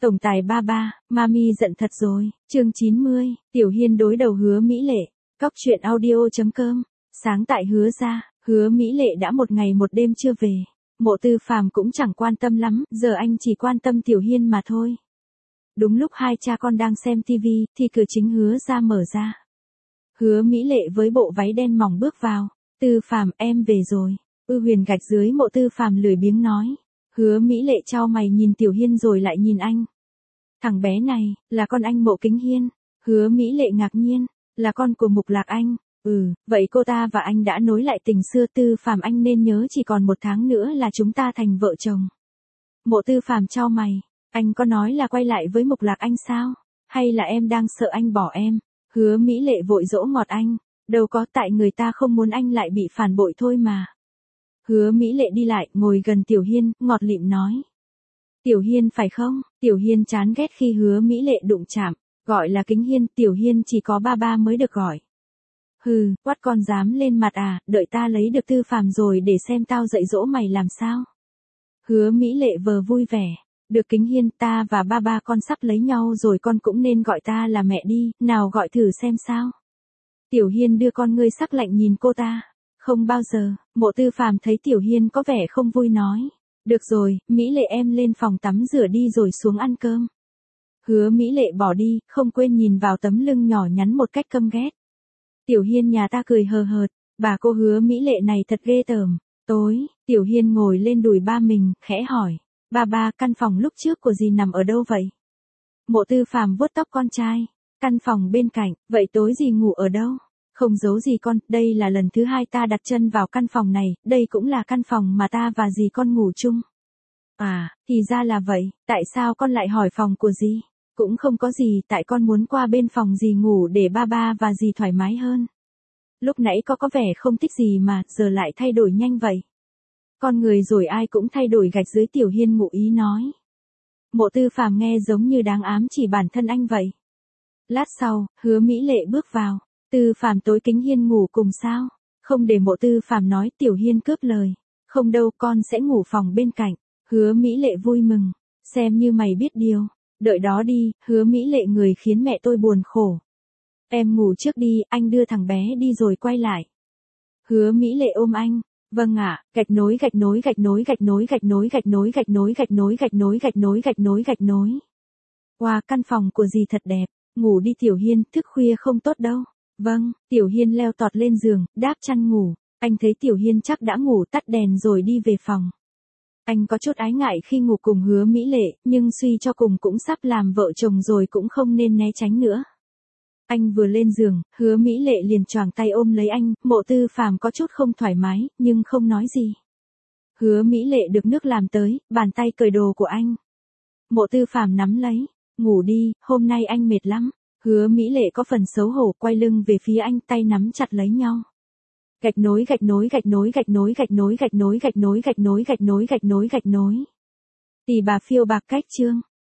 Tổng tài ba ba, mami giận thật rồi, chương 90, Tiểu Hiên đối đầu Hứa Mỹ Lệ, Cóc truyện audio.com, sáng tại Hứa gia, Hứa Mỹ Lệ đã một ngày một đêm chưa về, Mộ Tư Phàm cũng chẳng quan tâm lắm, giờ anh chỉ quan tâm Tiểu Hiên mà thôi. Đúng lúc hai cha con đang xem tivi, thì cửa chính Hứa gia mở ra. Hứa Mỹ Lệ với bộ váy đen mỏng bước vào, Tư Phàm em về rồi, Huyền gạch dưới Mộ Tư Phàm lười biếng nói. Hứa Mỹ Lệ chau mày nhìn Tiểu Hiên rồi lại nhìn anh. Thằng bé này, là con anh Mộ Kính Hiên. Hứa Mỹ Lệ ngạc nhiên, là con của Mục Lạc Anh. Vậy cô ta và anh đã nối lại tình xưa. Tư Phàm anh nên nhớ chỉ còn 1 tháng nữa là chúng ta thành vợ chồng. Mộ Tư Phàm chau mày, anh có nói là quay lại với Mục Lạc Anh sao? Hay là em đang sợ anh bỏ em? Hứa Mỹ Lệ vội dỗ ngọt anh, đâu có, tại người ta không muốn anh lại bị phản bội thôi mà. Hứa Mỹ Lệ đi lại, ngồi gần Tiểu Hiên, ngọt lịm nói. Tiểu Hiên phải không? Tiểu Hiên chán ghét khi Hứa Mỹ Lệ đụng chạm, gọi là Kính Hiên, Tiểu Hiên chỉ có ba ba mới được gọi. Quát con dám lên mặt à, đợi ta lấy được Tư Phàm rồi để xem tao dạy dỗ mày làm sao. Hứa Mỹ Lệ vờ vui vẻ, được Kính Hiên, ta và ba ba con sắp lấy nhau rồi, con cũng nên gọi ta là mẹ đi, nào gọi thử xem sao. Tiểu Hiên đưa con ngươi sắc lạnh nhìn cô ta. Không bao giờ. Mộ Tư Phàm thấy Tiểu Hiên có vẻ không vui nói. Được rồi, Mỹ Lệ em lên phòng tắm rửa đi rồi xuống ăn cơm. Hứa Mỹ Lệ bỏ đi, không quên nhìn vào tấm lưng nhỏ nhắn một cách căm ghét. Tiểu Hiên nhà ta cười hờ hợt, bà cô Hứa Mỹ Lệ này thật ghê tởm. Tối, Tiểu Hiên ngồi lên đùi ba mình, khẽ hỏi. Ba, căn phòng lúc trước của dì nằm ở đâu vậy? Mộ Tư Phàm vuốt tóc con trai. Căn phòng bên cạnh, vậy tối dì ngủ ở đâu? Không giấu gì con, đây là lần thứ 2 ta đặt chân vào căn phòng này, đây cũng là căn phòng mà ta và dì con ngủ chung. À, thì ra là vậy, tại sao con lại hỏi phòng của dì? Cũng không có gì, tại con muốn qua bên phòng dì ngủ để ba và dì thoải mái hơn. Lúc nãy có vẻ không thích gì mà, giờ lại thay đổi nhanh vậy. Con người rồi ai cũng thay đổi, gạch dưới. Tiểu Hiên ngụ ý nói. Mộ Tư Phàm nghe giống như đáng ám chỉ bản thân anh vậy. Lát sau, Hứa Mỹ Lệ bước vào. Tư Phàm tối Kính Hiên ngủ cùng sao? Không để Mộ Tư Phàm nói, Tiểu Hiên cướp lời. Không đâu, con sẽ ngủ phòng bên cạnh. Hứa Mỹ Lệ vui mừng. Xem như mày biết điều. Đợi đó đi, Hứa Mỹ Lệ người khiến mẹ tôi buồn khổ. Em ngủ trước đi, anh đưa thằng bé đi rồi quay lại. Hứa Mỹ Lệ ôm anh. Vâng ạ, gạch nối. Wow, căn phòng của dì thật đẹp. Ngủ đi Tiểu Hiên, thức khuya không tốt đâu. Vâng, Tiểu Hiên leo tọt lên giường, đáp chăn ngủ. Anh thấy Tiểu Hiên chắc đã ngủ, tắt đèn rồi đi về phòng. Anh có chút ái ngại khi ngủ cùng Hứa Mỹ Lệ, nhưng suy cho cùng cũng sắp làm vợ chồng rồi, cũng không nên né tránh nữa. Anh vừa lên giường, Hứa Mỹ Lệ liền choàng tay ôm lấy anh. Mộ Tư Phàm có chút không thoải mái, nhưng không nói gì. Hứa Mỹ Lệ được nước làm tới, bàn tay cởi đồ của anh. Mộ Tư Phàm nắm lấy. Ngủ đi, hôm nay anh mệt lắm. Hứa Mỹ Lệ có phần xấu hổ, quay lưng về phía anh, tay nắm chặt lấy nhau. Gạch nối. Tỷ bà phiêu bạc cách chương.